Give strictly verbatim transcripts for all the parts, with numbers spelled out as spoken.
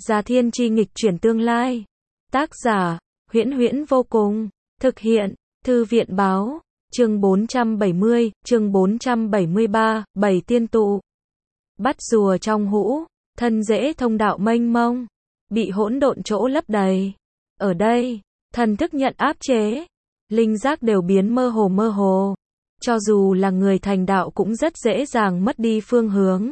Già thiên chi nghịch chuyển tương lai. Tác giả, Huyễn Huyễn vô cùng. Thực hiện, Thư viện báo. Chương bốn trăm bảy mươi, chương bốn trăm bảy mươi ba, bảy tiên tụ. Bắt rùa trong hũ, thân dễ thông đạo mênh mông, bị hỗn độn chỗ lấp đầy. Ở đây, thần thức nhận áp chế, linh giác đều biến mơ hồ mơ hồ. Cho dù là người thành đạo cũng rất dễ dàng mất đi phương hướng.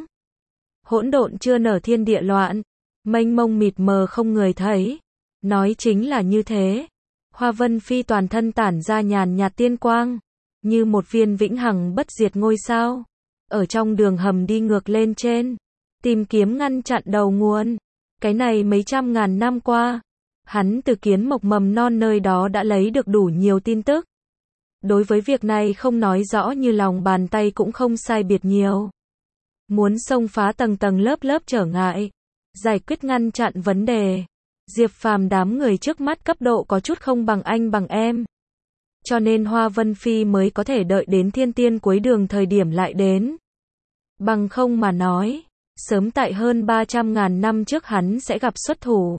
Hỗn độn chưa nở thiên địa loạn, mênh mông mịt mờ không người thấy. Nói chính là như thế. Hoa Vân Phi toàn thân tản ra nhàn nhạt tiên quang, như một viên vĩnh hằng bất diệt ngôi sao. Ở trong đường hầm đi ngược lên trên, tìm kiếm ngăn chặn đầu nguồn. Cái này mấy trăm ngàn năm qua, hắn từ kiến mộc mầm non nơi đó đã lấy được đủ nhiều tin tức. Đối với việc này không nói rõ như lòng bàn tay cũng không sai biệt nhiều. Muốn xông phá tầng tầng lớp lớp trở ngại, giải quyết ngăn chặn vấn đề. Diệp Phàm đám người trước mắt cấp độ có chút không bằng anh bằng em. Cho nên Hoa Vân Phi mới có thể đợi đến thiên tiên cuối đường thời điểm lại đến. Bằng không mà nói, sớm tại hơn ba trăm ngàn năm trước hắn sẽ gặp xuất thủ.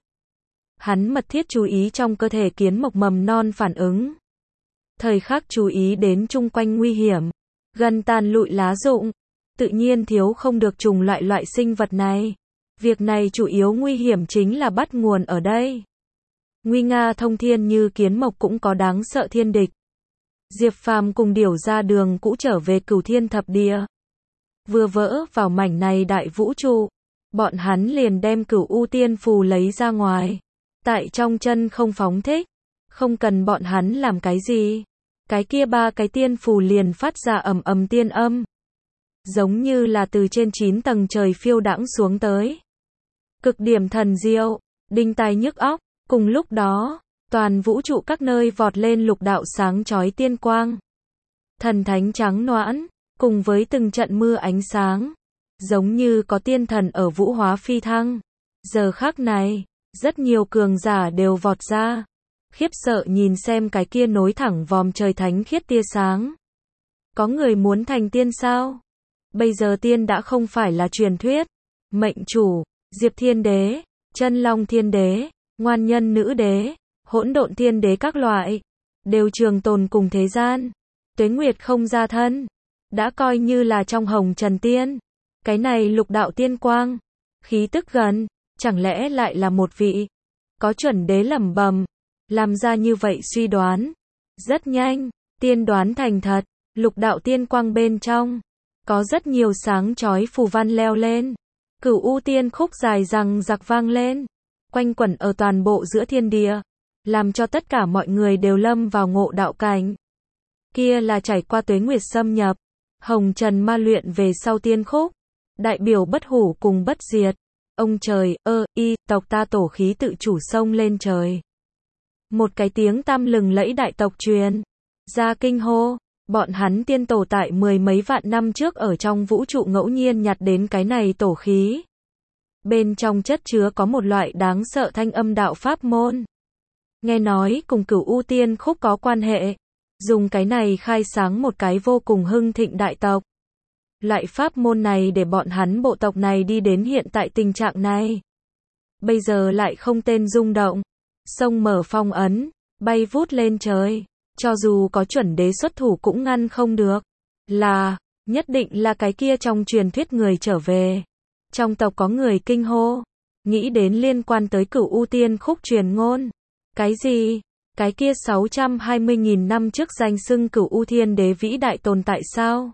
Hắn mật thiết chú ý trong cơ thể kiến mộc mầm non phản ứng. Thời khắc chú ý đến chung quanh nguy hiểm, gần tàn lụi lá rụng, tự nhiên thiếu không được trùng loại loại sinh vật này. Việc này chủ yếu nguy hiểm chính là bắt nguồn ở đây. Nguy nga thông thiên như kiến mộc cũng có đáng sợ thiên địch. Diệp Phàm cùng Điểu ra đường cũ trở về Cửu Thiên Thập Địa. Vừa vỡ vào mảnh này đại vũ trụ, bọn hắn liền đem Cửu U Tiên Phù lấy ra ngoài. Tại trong chân không phóng thích, không cần bọn hắn làm cái gì. Cái kia ba cái tiên phù liền phát ra ầm ầm tiên âm. Giống như là từ trên chín tầng trời phiêu đãng xuống tới. Cực điểm thần diệu, đinh tai nhức óc. Cùng lúc đó, toàn vũ trụ các nơi vọt lên lục đạo sáng chói tiên quang. Thần thánh trắng noãn, cùng với từng trận mưa ánh sáng. Giống như có tiên thần ở vũ hóa phi thăng. Giờ khắc này, rất nhiều cường giả đều vọt ra. Khiếp sợ nhìn xem cái kia nối thẳng vòm trời thánh khiết tia sáng. Có người muốn thành tiên sao? Bây giờ tiên đã không phải là truyền thuyết. Mệnh chủ, Diệp Thiên Đế, Chân Long Thiên Đế, Ngoan Nhân Nữ Đế, Hỗn Độn Thiên Đế các loại, đều trường tồn cùng thế gian. Tuế Nguyệt không ra thân, đã coi như là trong hồng trần tiên. Cái này lục đạo tiên quang, khí tức gần, chẳng lẽ lại là một vị có chuẩn đế lẩm bẩm, làm ra như vậy suy đoán. Rất nhanh, tiên đoán thành thật, lục đạo tiên quang bên trong có rất nhiều sáng chói phù văn leo lên. Cửu U Tiên khúc dài rằng giặc vang lên, quanh quẩn ở toàn bộ giữa thiên địa, làm cho tất cả mọi người đều lâm vào ngộ đạo cảnh. Kia là trải qua tuế nguyệt xâm nhập, hồng trần ma luyện về sau tiên khúc, đại biểu bất hủ cùng bất diệt. Ông trời, ơ, y, tộc ta tổ khí tự chủ sông lên trời. Một cái tiếng tăm lừng lẫy đại tộc truyền ra kinh hô. Bọn hắn tiên tổ tại mười mấy vạn năm trước ở trong vũ trụ ngẫu nhiên nhặt đến cái này tổ khí. Bên trong chất chứa có một loại đáng sợ thanh âm đạo pháp môn. Nghe nói cùng Cửu U Tiên khúc có quan hệ. Dùng cái này khai sáng một cái vô cùng hưng thịnh đại tộc. Loại pháp môn này để bọn hắn bộ tộc này đi đến hiện tại tình trạng này. Bây giờ lại không tên rung động. Sông mở phong ấn, bay vút lên trời. Cho dù có chuẩn đế xuất thủ cũng ngăn không được. Là, nhất định là cái kia trong truyền thuyết người trở về. Trong tộc có người kinh hô, nghĩ đến liên quan tới Cửu U Tiên khúc truyền ngôn. Cái gì? Cái kia sáu trăm hai mươi nghìn năm trước danh xưng Cửu U Thiên Đế vĩ đại tồn tại sao?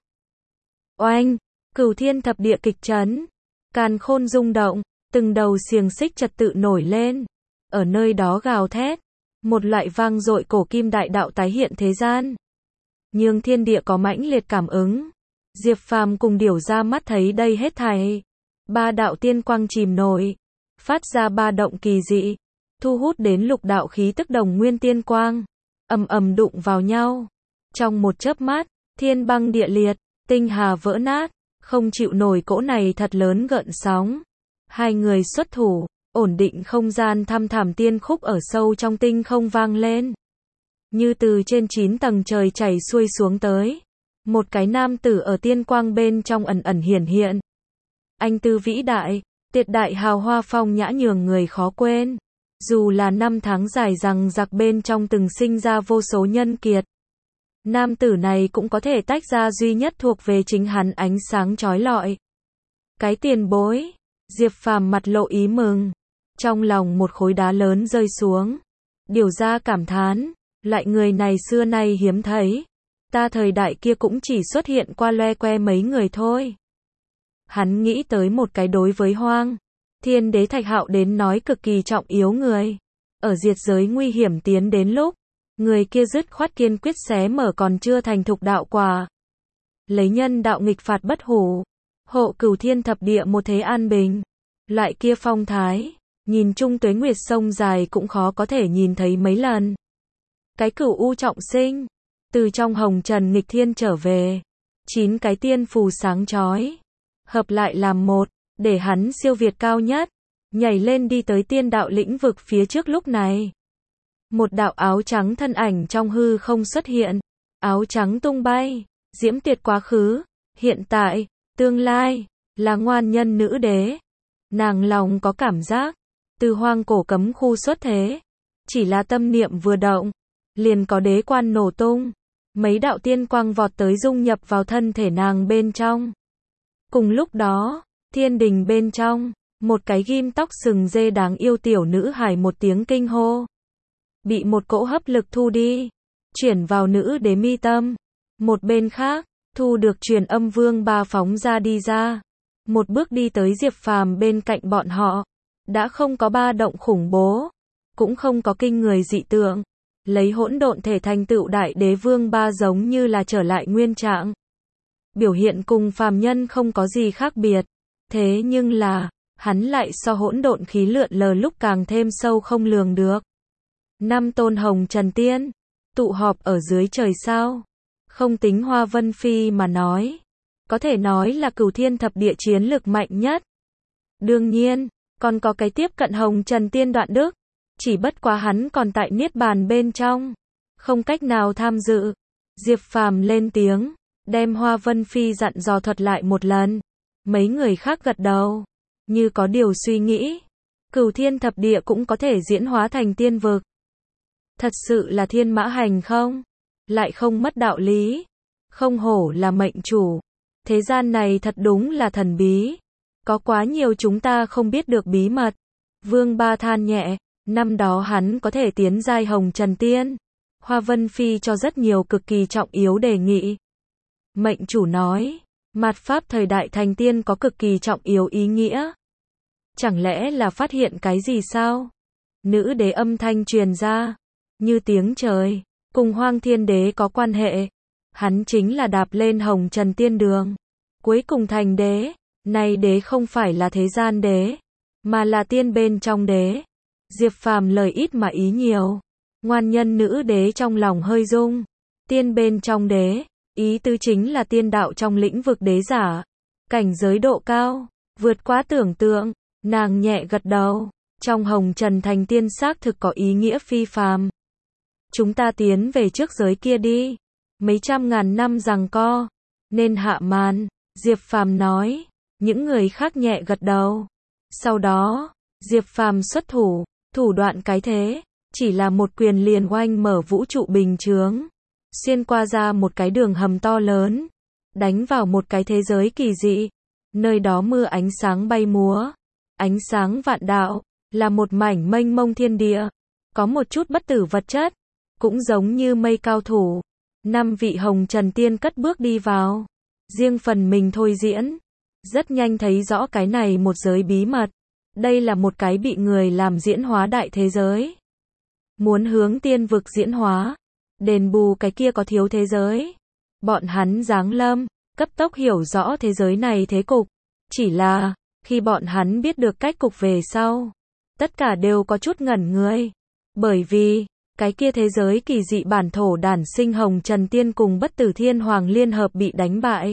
Oanh, Cửu Thiên Thập Địa kịch chấn, càn khôn rung động, từng đầu xiềng xích trật tự nổi lên, ở nơi đó gào thét. Một loại vang dội cổ kim đại đạo tái hiện thế gian. Nhưng thiên địa có mãnh liệt cảm ứng. Diệp Phàm cùng Điểu ra mắt thấy đây hết thảy. Ba đạo tiên quang chìm nổi, phát ra ba động kỳ dị, thu hút đến lục đạo khí tức đồng nguyên tiên quang, ầm ầm đụng vào nhau. Trong một chớp mắt, thiên băng địa liệt, tinh hà vỡ nát, không chịu nổi cỗ này thật lớn gợn sóng. Hai người xuất thủ, ổn định không gian thăm thẳm tiên khúc ở sâu trong tinh không vang lên. Như từ trên chín tầng trời chảy xuôi xuống tới. Một cái nam tử ở tiên quang bên trong ẩn ẩn hiển hiện. Anh tư vĩ đại, Tuyệt đại hào hoa phong nhã nhường người khó quên. Dù là năm tháng dài rằng giặc bên trong từng sinh ra vô số nhân kiệt. Nam tử này cũng có thể tách ra duy nhất thuộc về chính hắn ánh sáng chói lọi. Cái tiền bối. Diệp Phàm mặt lộ ý mừng. Trong lòng một khối đá lớn rơi xuống. Điều ra cảm thán. Loại người này xưa nay hiếm thấy. Ta thời đại kia cũng chỉ xuất hiện qua loe que mấy người thôi. Hắn nghĩ tới một cái đối với Hoang Thiên Đế Thạch Hạo đến nói cực kỳ trọng yếu người. Ở diệt giới nguy hiểm tiến đến lúc, người kia dứt khoát kiên quyết xé mở còn chưa thành thục đạo quả. Lấy nhân đạo nghịch phạt bất hủ, hộ cửu thiên thập địa một thế an bình. Loại kia phong thái, nhìn chung tuế nguyệt sông dài cũng khó có thể nhìn thấy mấy lần. Cái cửu u trọng sinh, từ trong hồng trần nghịch thiên trở về, chín cái tiên phù sáng chói, hợp lại làm một, để hắn siêu việt cao nhất, nhảy lên đi tới tiên đạo lĩnh vực phía trước lúc này. Một đạo áo trắng thân ảnh trong hư không xuất hiện, áo trắng tung bay, diễm tuyệt quá khứ, hiện tại, tương lai, là ngoan nhân nữ đế. Nàng lòng có cảm giác, từ hoang cổ cấm khu xuất thế, chỉ là tâm niệm vừa động, liền có đế quan nổ tung, mấy đạo tiên quang vọt tới dung nhập vào thân thể nàng bên trong. Cùng lúc đó, thiên đình bên trong, một cái ghim tóc sừng dê đáng yêu tiểu nữ hài một tiếng kinh hô. Bị một cỗ hấp lực thu đi, chuyển vào nữ đế mi tâm. Một bên khác, thu được truyền âm vương ba phóng ra đi ra. Một bước đi tới Diệp Phàm bên cạnh bọn họ. Đã không có ba động khủng bố, cũng không có kinh người dị tượng. Lấy hỗn độn thể thành tựu đại đế vương ba giống như là trở lại nguyên trạng. Biểu hiện cùng phàm nhân không có gì khác biệt. Thế nhưng là, hắn lại so hỗn độn khí lượn lờ lúc càng thêm sâu không lường được. Năm tôn hồng trần tiên, tụ họp ở dưới trời sao. Không tính Hoa Vân Phi mà nói, có thể nói là cửu thiên thập địa chiến lực mạnh nhất. Đương nhiên, còn có cái tiếp cận hồng trần tiên Đoạn Đức. Chỉ bất quá hắn còn tại niết bàn bên trong, không cách nào tham dự. Diệp Phàm lên tiếng, đem Hoa Vân Phi dặn dò thuật lại một lần. Mấy người khác gật đầu, như có điều suy nghĩ. Cửu thiên thập địa cũng có thể diễn hóa thành tiên vực. Thật sự là thiên mã hành không? Lại không mất đạo lý. Không hổ là mệnh chủ. Thế gian này thật đúng là thần bí. Có quá nhiều chúng ta không biết được bí mật. Vương Ba than nhẹ, năm đó hắn có thể tiến giai hồng trần tiên. Hoa Vân Phi cho rất nhiều cực kỳ trọng yếu đề nghị. Mệnh chủ nói, mạt pháp thời đại thành tiên có cực kỳ trọng yếu ý nghĩa. Chẳng lẽ là phát hiện cái gì sao? Nữ đế âm thanh truyền ra, như tiếng trời, cùng Hoang Thiên Đế có quan hệ. Hắn chính là đạp lên hồng trần tiên đường, cuối cùng thành đế. Này đế không phải là thế gian đế, mà là tiên bên trong đế. Diệp Phàm lời ít mà ý nhiều. Ngoan nhân nữ đế trong lòng hơi rung. Tiên bên trong đế, ý tứ chính là tiên đạo trong lĩnh vực đế giả. Cảnh giới độ cao, vượt quá tưởng tượng. Nàng nhẹ gật đầu. Trong hồng trần thành tiên xác thực có ý nghĩa phi phàm. Chúng ta tiến về trước giới kia đi. Mấy trăm ngàn năm giằng co, nên hạ màn. Diệp Phàm nói. Những người khác nhẹ gật đầu. Sau đó, Diệp Phàm xuất thủ. Thủ đoạn cái thế, chỉ là một quyền liền oanh mở vũ trụ bình chướng. Xuyên qua ra một cái đường hầm to lớn. Đánh vào một cái thế giới kỳ dị. Nơi đó mưa ánh sáng bay múa. Ánh sáng vạn đạo, là một mảnh mênh mông thiên địa. Có một chút bất tử vật chất. Cũng giống như mây cao thủ. Năm vị hồng trần tiên cất bước đi vào. Riêng phần mình thôi diễn. Rất nhanh thấy rõ cái này một giới bí mật. Đây là một cái bị người làm diễn hóa đại thế giới. Muốn hướng tiên vực diễn hóa. Đền bù cái kia có thiếu thế giới. Bọn hắn giáng lâm, cấp tốc hiểu rõ thế giới này thế cục. Chỉ là, khi bọn hắn biết được cách cục về sau, tất cả đều có chút ngẩn người. Bởi vì, cái kia thế giới kỳ dị bản thổ đản sinh hồng trần tiên cùng bất tử thiên hoàng liên hợp bị đánh bại.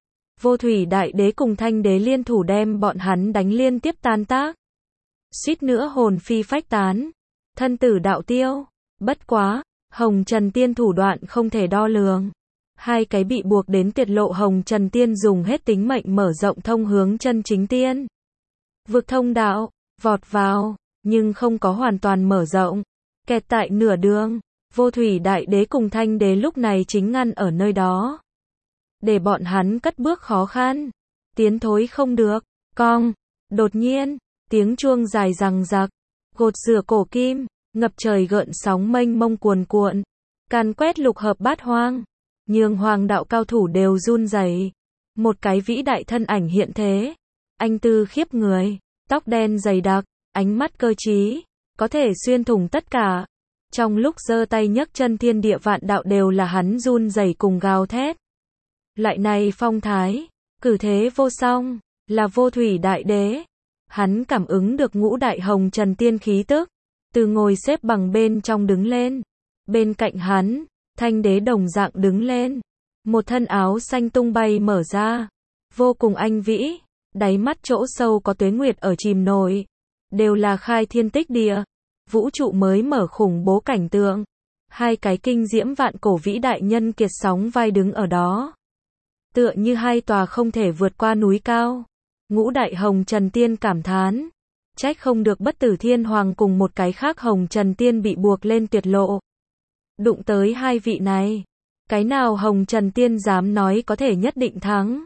Vô thủy đại đế cùng thanh đế liên thủ đem bọn hắn đánh liên tiếp tan tác. Suýt nữa hồn phi phách tán. Thân tử đạo tiêu. Bất quá, hồng trần tiên thủ đoạn không thể đo lường. Hai cái bị buộc đến tuyệt lộ hồng trần tiên dùng hết tính mệnh mở rộng thông hướng chân chính tiên vực thông đạo, vọt vào, nhưng không có hoàn toàn mở rộng, kẹt tại nửa đường. Vô thủy đại đế cùng thanh đế lúc này chính ngăn ở nơi đó. Để bọn hắn cất bước khó khăn, tiến thối không được, cong, đột nhiên, tiếng chuông dài rằng rặc, gột rửa cổ kim, ngập trời gợn sóng mênh mông cuồn cuộn, càn quét lục hợp bát hoang, nhường hoàng đạo cao thủ đều run rẩy. Một cái vĩ đại thân ảnh hiện thế, anh tư khiếp người, tóc đen dày đặc, ánh mắt cơ trí, có thể xuyên thủng tất cả. Trong lúc giơ tay nhấc chân thiên địa vạn đạo đều là hắn run rẩy cùng gào thét. Loại này phong thái, cử thế vô song, là vô thủy đại đế. Hắn cảm ứng được ngũ đại hồng trần tiên khí tức, từ ngồi xếp bằng bên trong đứng lên. Bên cạnh hắn, thanh đế đồng dạng đứng lên. Một thân áo xanh tung bay mở ra, vô cùng anh vĩ, đáy mắt chỗ sâu có tuế nguyệt ở chìm nổi, đều là khai thiên tích địa, vũ trụ mới mở khủng bố cảnh tượng. Hai cái kinh diễm vạn cổ vĩ đại nhân kiệt sóng vai đứng ở đó, tựa như hai tòa không thể vượt qua núi cao. Ngũ đại hồng trần tiên cảm thán, trách không được Bất Tử Thiên Hoàng cùng một cái khác hồng trần tiên bị buộc lên tuyệt lộ. Đụng tới hai vị này, cái nào hồng trần tiên dám nói có thể nhất định thắng?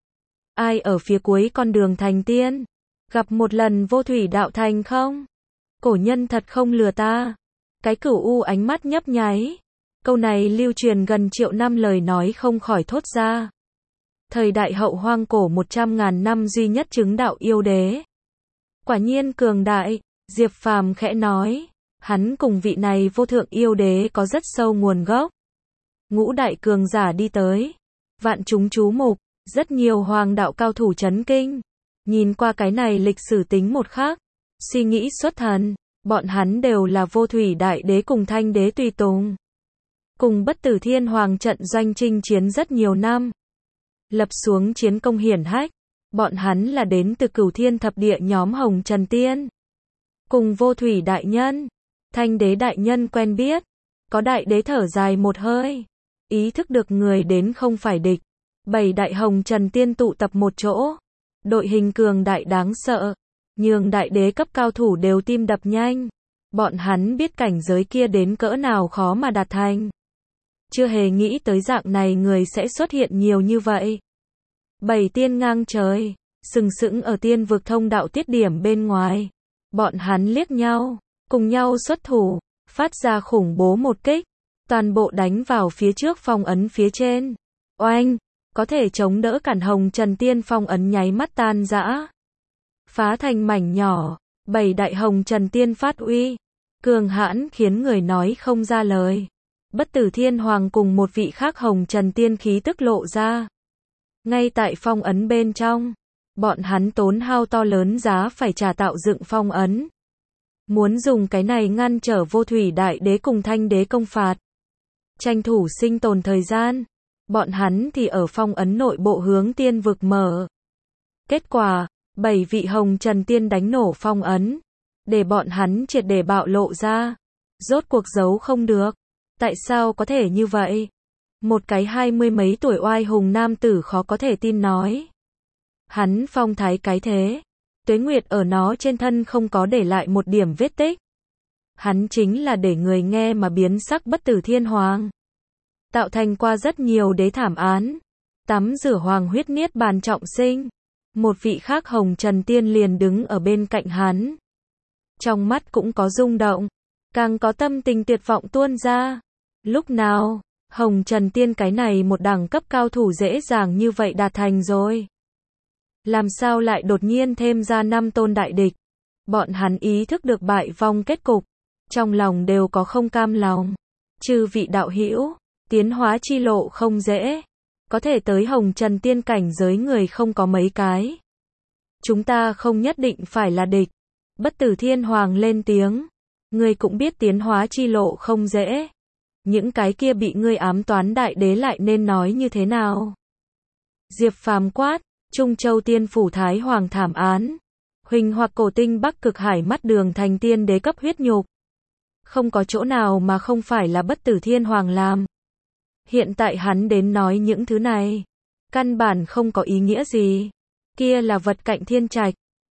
Ai ở phía cuối con đường thành tiên? Gặp một lần vô thủy đạo thành không? Cổ nhân thật không lừa ta. Cái cửu u ánh mắt nhấp nháy. Câu này lưu truyền gần triệu năm lời nói không khỏi thốt ra. Thời đại hậu hoang cổ một trăm ngàn năm duy nhất chứng đạo yêu đế. Quả nhiên cường đại, Diệp Phàm khẽ nói. Hắn cùng vị này vô thượng yêu đế có rất sâu nguồn gốc. Ngũ đại cường giả đi tới, vạn chúng chú mục, rất nhiều hoàng đạo cao thủ chấn kinh. Nhìn qua cái này lịch sử tính một khắc, suy nghĩ xuất thần, bọn hắn đều là vô thủy đại đế cùng thanh đế tùy tùng. Cùng Bất Tử Thiên Hoàng trận doanh chinh chiến rất nhiều năm, lập xuống chiến công hiển hách. Bọn hắn là đến từ Cửu Thiên thập địa nhóm hồng trần tiên. Cùng vô thủy đại nhân, thanh đế đại nhân quen biết, có đại đế thở dài một hơi. Ý thức được người đến không phải địch. Bảy đại hồng trần tiên tụ tập một chỗ. Đội hình cường đại đáng sợ. Nhường đại đế cấp cao thủ đều tim đập nhanh. Bọn hắn biết cảnh giới kia đến cỡ nào khó mà đạt thành. Chưa hề nghĩ tới dạng này người sẽ xuất hiện nhiều như vậy. Bảy tiên ngang trời, sừng sững ở tiên vực thông đạo tiết điểm bên ngoài. Bọn hắn liếc nhau, cùng nhau xuất thủ, phát ra khủng bố một kích. Toàn bộ đánh vào phía trước phong ấn phía trên. Oanh, có thể chống đỡ cản hồng trần tiên phong ấn nháy mắt tan rã. Phá thành mảnh nhỏ, bảy đại hồng trần tiên phát uy. Cường hãn khiến người nói không ra lời. Bất Tử Thiên Hoàng cùng một vị khác hồng trần tiên khí tức lộ ra. Ngay tại phong ấn bên trong, bọn hắn tốn hao to lớn giá phải trả tạo dựng phong ấn. Muốn dùng cái này ngăn trở vô thủy đại đế cùng thanh đế công phạt. Tranh thủ sinh tồn thời gian, bọn hắn thì ở phong ấn nội bộ hướng tiên vực mở. Kết quả, bảy vị hồng trần tiên đánh nổ phong ấn, để bọn hắn triệt để bạo lộ ra. Rốt cuộc giấu không được. Tại sao có thể như vậy? Một cái hai mươi mấy tuổi oai hùng nam tử khó có thể tin nói. Hắn phong thái cái thế, tuế nguyệt ở nó trên thân không có để lại một điểm vết tích. Hắn chính là để người nghe mà biến sắc Bất Tử Thiên Hoàng. Tạo thành qua rất nhiều đế thảm án. Tắm rửa hoàng huyết niết bàn trọng sinh. Một vị khác hồng trần tiên liền đứng ở bên cạnh hắn. Trong mắt cũng có rung động, càng có tâm tình tuyệt vọng tuôn ra. Lúc nào, hồng trần tiên cái này một đẳng cấp cao thủ dễ dàng như vậy đạt thành rồi. Làm sao lại đột nhiên thêm ra năm tôn đại địch. Bọn hắn ý thức được bại vong kết cục. Trong lòng đều có không cam lòng. Chư vị đạo hữu, tiến hóa chi lộ không dễ. Có thể tới hồng trần tiên cảnh giới người không có mấy cái. Chúng ta không nhất định phải là địch. Bất Tử Thiên Hoàng lên tiếng. Ngươi cũng biết tiến hóa chi lộ không dễ. Những cái kia bị ngươi ám toán đại đế lại nên nói như thế nào? Diệp Phàm quát, Trung Châu Tiên Phủ Thái Hoàng thảm án. Huỳnh hoặc cổ tinh Bắc Cực Hải mắt đường thành tiên đế cấp huyết nhục. Không có chỗ nào mà không phải là Bất Tử Thiên Hoàng làm. Hiện tại hắn đến nói những thứ này. Căn bản không có ý nghĩa gì. Kia là vật cạnh thiên trạch.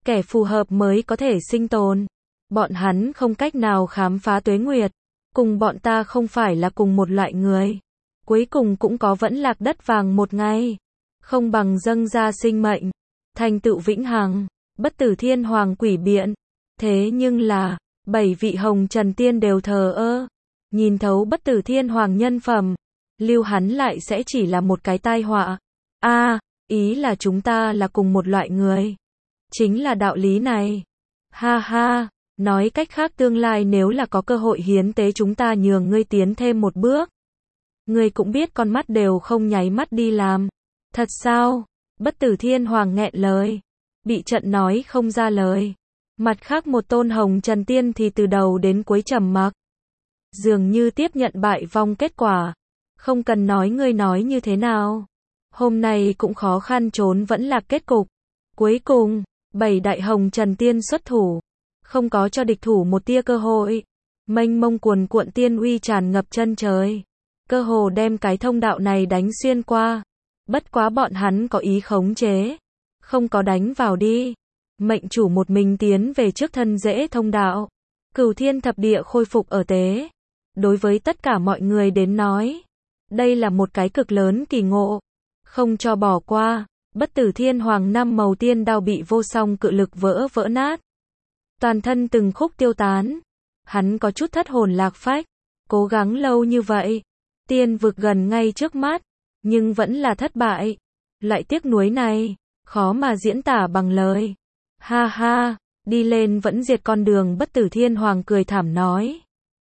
kẻ phù hợp mới có thể sinh tồn. Bọn hắn không cách nào khám phá tuế nguyệt, cùng bọn ta không phải là cùng một loại người. Cuối cùng cũng có vẫn lạc đất vàng một ngày, không bằng dâng ra sinh mệnh, thành tựu vĩnh hằng. Bất Tử Thiên Hoàng quỷ biện, thế nhưng là, bảy vị hồng trần tiên đều thờ ơ, nhìn thấu Bất Tử Thiên Hoàng nhân phẩm, lưu hắn lại sẽ chỉ là một cái tai họa. A, à, ý là chúng ta là cùng một loại người. Chính là đạo lý này. Ha ha, nói cách khác tương lai nếu là có cơ hội hiến tế chúng ta nhường ngươi tiến thêm một bước. Ngươi cũng biết con mắt đều không nháy mắt đi làm. Thật sao? Bất Tử Thiên Hoàng nghẹn lời, bị trận nói không ra lời. Mặt khác một tôn hồng trần tiên thì từ đầu đến cuối trầm mặc, dường như tiếp nhận bại vong kết quả. Không cần nói ngươi nói như thế nào, hôm nay cũng khó khăn trốn vẫn là kết cục. Cuối cùng, bảy đại hồng trần tiên xuất thủ, không có cho địch thủ một tia cơ hội. Mênh mông cuồn cuộn tiên uy tràn ngập chân trời, cơ hồ đem cái thông đạo này đánh xuyên qua. Bất quá bọn hắn có ý khống chế, không có đánh vào đi. Mệnh chủ một mình tiến về trước thân dễ thông đạo. Cửu thiên thập địa khôi phục ở tế. Đối với tất cả mọi người đến nói, đây là một cái cực lớn kỳ ngộ, không cho bỏ qua. Bất Tử Thiên Hoàng năm màu tiên đao bị vô song cự lực vỡ vỡ nát, toàn thân từng khúc tiêu tán. Hắn có chút thất hồn lạc phách, cố gắng lâu như vậy, tiên vực gần ngay trước mắt, nhưng vẫn là thất bại. Loại tiếc nuối này, khó mà diễn tả bằng lời. Ha ha, đi lên vẫn diệt con đường. Bất Tử Thiên Hoàng cười thảm nói.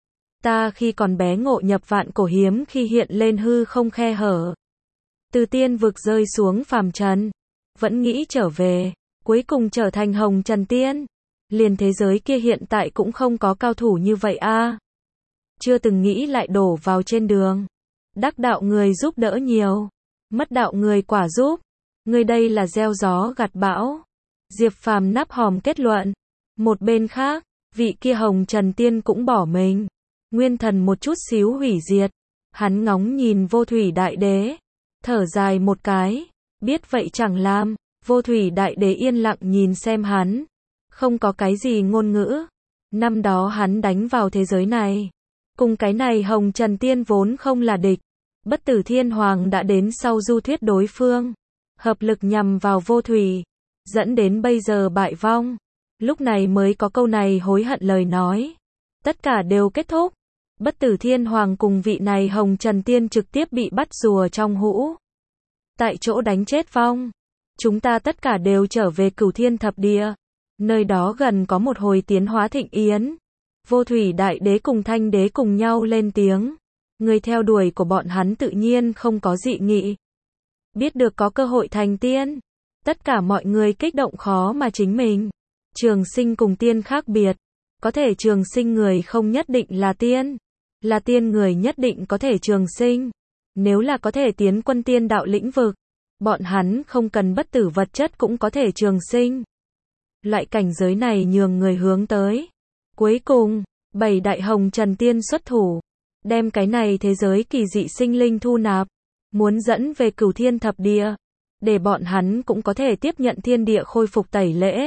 Ta khi còn bé ngộ nhập vạn cổ hiếm khi hiện lên hư không khe hở, từ tiên vực rơi xuống phàm trần, vẫn nghĩ trở về, cuối cùng trở thành hồng trần tiên. Liền thế giới kia hiện tại cũng không có cao thủ như vậy a. À. Chưa từng nghĩ lại đổ vào trên đường. Đắc đạo người giúp đỡ nhiều, mất đạo người quả giúp. Người đây là gieo gió gặt bão. Diệp Phàm nắp hòm kết luận. Một bên khác, vị kia hồng trần tiên cũng bỏ mình. Nguyên thần một chút xíu hủy diệt. Hắn ngóng nhìn Vô Thủy Đại Đế, thở dài một cái, biết vậy chẳng làm. Vô Thủy Đại Đế yên lặng nhìn xem hắn, không có cái gì ngôn ngữ. Năm đó hắn đánh vào thế giới này, cùng cái này hồng trần tiên vốn không là địch. Bất Tử Thiên Hoàng đã đến sau du thuyết đối phương, hợp lực nhằm vào Vô Thủy, dẫn đến bây giờ bại vong. Lúc này mới có câu này hối hận lời nói. Tất cả đều kết thúc. Bất Tử Thiên Hoàng cùng vị này hồng trần tiên trực tiếp bị bắt rùa trong hũ, tại chỗ đánh chết vong. Chúng ta tất cả đều trở về Cửu Thiên Thập Địa. Nơi đó gần có một hồi tiến hóa thịnh yến. Vô Thủy Đại Đế cùng Thanh Đế cùng nhau lên tiếng. Người theo đuổi của bọn hắn tự nhiên không có dị nghị. Biết được có cơ hội thành tiên, tất cả mọi người kích động khó mà chính mình. Trường sinh cùng tiên khác biệt. Có thể trường sinh người không nhất định là tiên. Là tiên người nhất định có thể trường sinh. Nếu là có thể tiến quân tiên đạo lĩnh vực, bọn hắn không cần bất tử vật chất cũng có thể trường sinh. Loại cảnh giới này nhường người hướng tới. Cuối cùng, bảy đại hồng trần tiên xuất thủ, đem cái này thế giới kỳ dị sinh linh thu nạp, muốn dẫn về Cửu Thiên Thập Địa, để bọn hắn cũng có thể tiếp nhận thiên địa khôi phục tẩy lễ.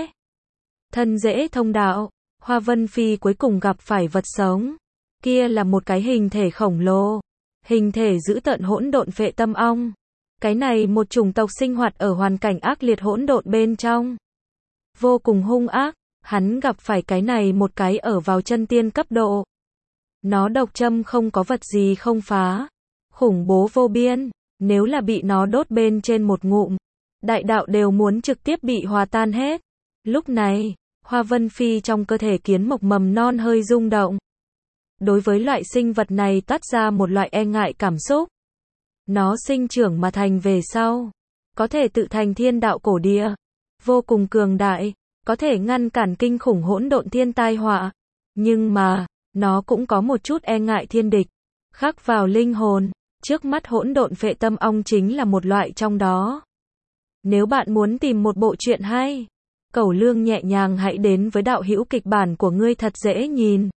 Thân dễ thông đạo, Hoa Vân Phi cuối cùng gặp phải vật sống. Kia là một cái hình thể khổng lồ, hình thể dữ tợn hỗn độn phệ tâm ong. Cái này một chủng tộc sinh hoạt ở hoàn cảnh ác liệt hỗn độn bên trong, vô cùng hung ác. Hắn gặp phải cái này một cái ở vào chân tiên cấp độ. Nó độc châm không có vật gì không phá, khủng bố vô biên. Nếu là bị nó đốt bên trên một ngụm, đại đạo đều muốn trực tiếp bị hòa tan hết. Lúc này, Hoa Vân Phi trong cơ thể kiến mộc mầm non hơi rung động. Đối với loại sinh vật này toát ra một loại e ngại cảm xúc. Nó sinh trưởng mà thành về sau, có thể tự thành thiên đạo cổ địa, vô cùng cường đại, có thể ngăn cản kinh khủng hỗn độn thiên tai họa. Nhưng mà, nó cũng có một chút e ngại thiên địch, khắc vào linh hồn. Trước mắt hỗn độn phệ tâm ong chính là một loại trong đó. Nếu bạn muốn tìm một bộ truyện hay, Cẩu Lương nhẹ nhàng hãy đến với đạo hữu kịch bản của ngươi thật dễ nhìn.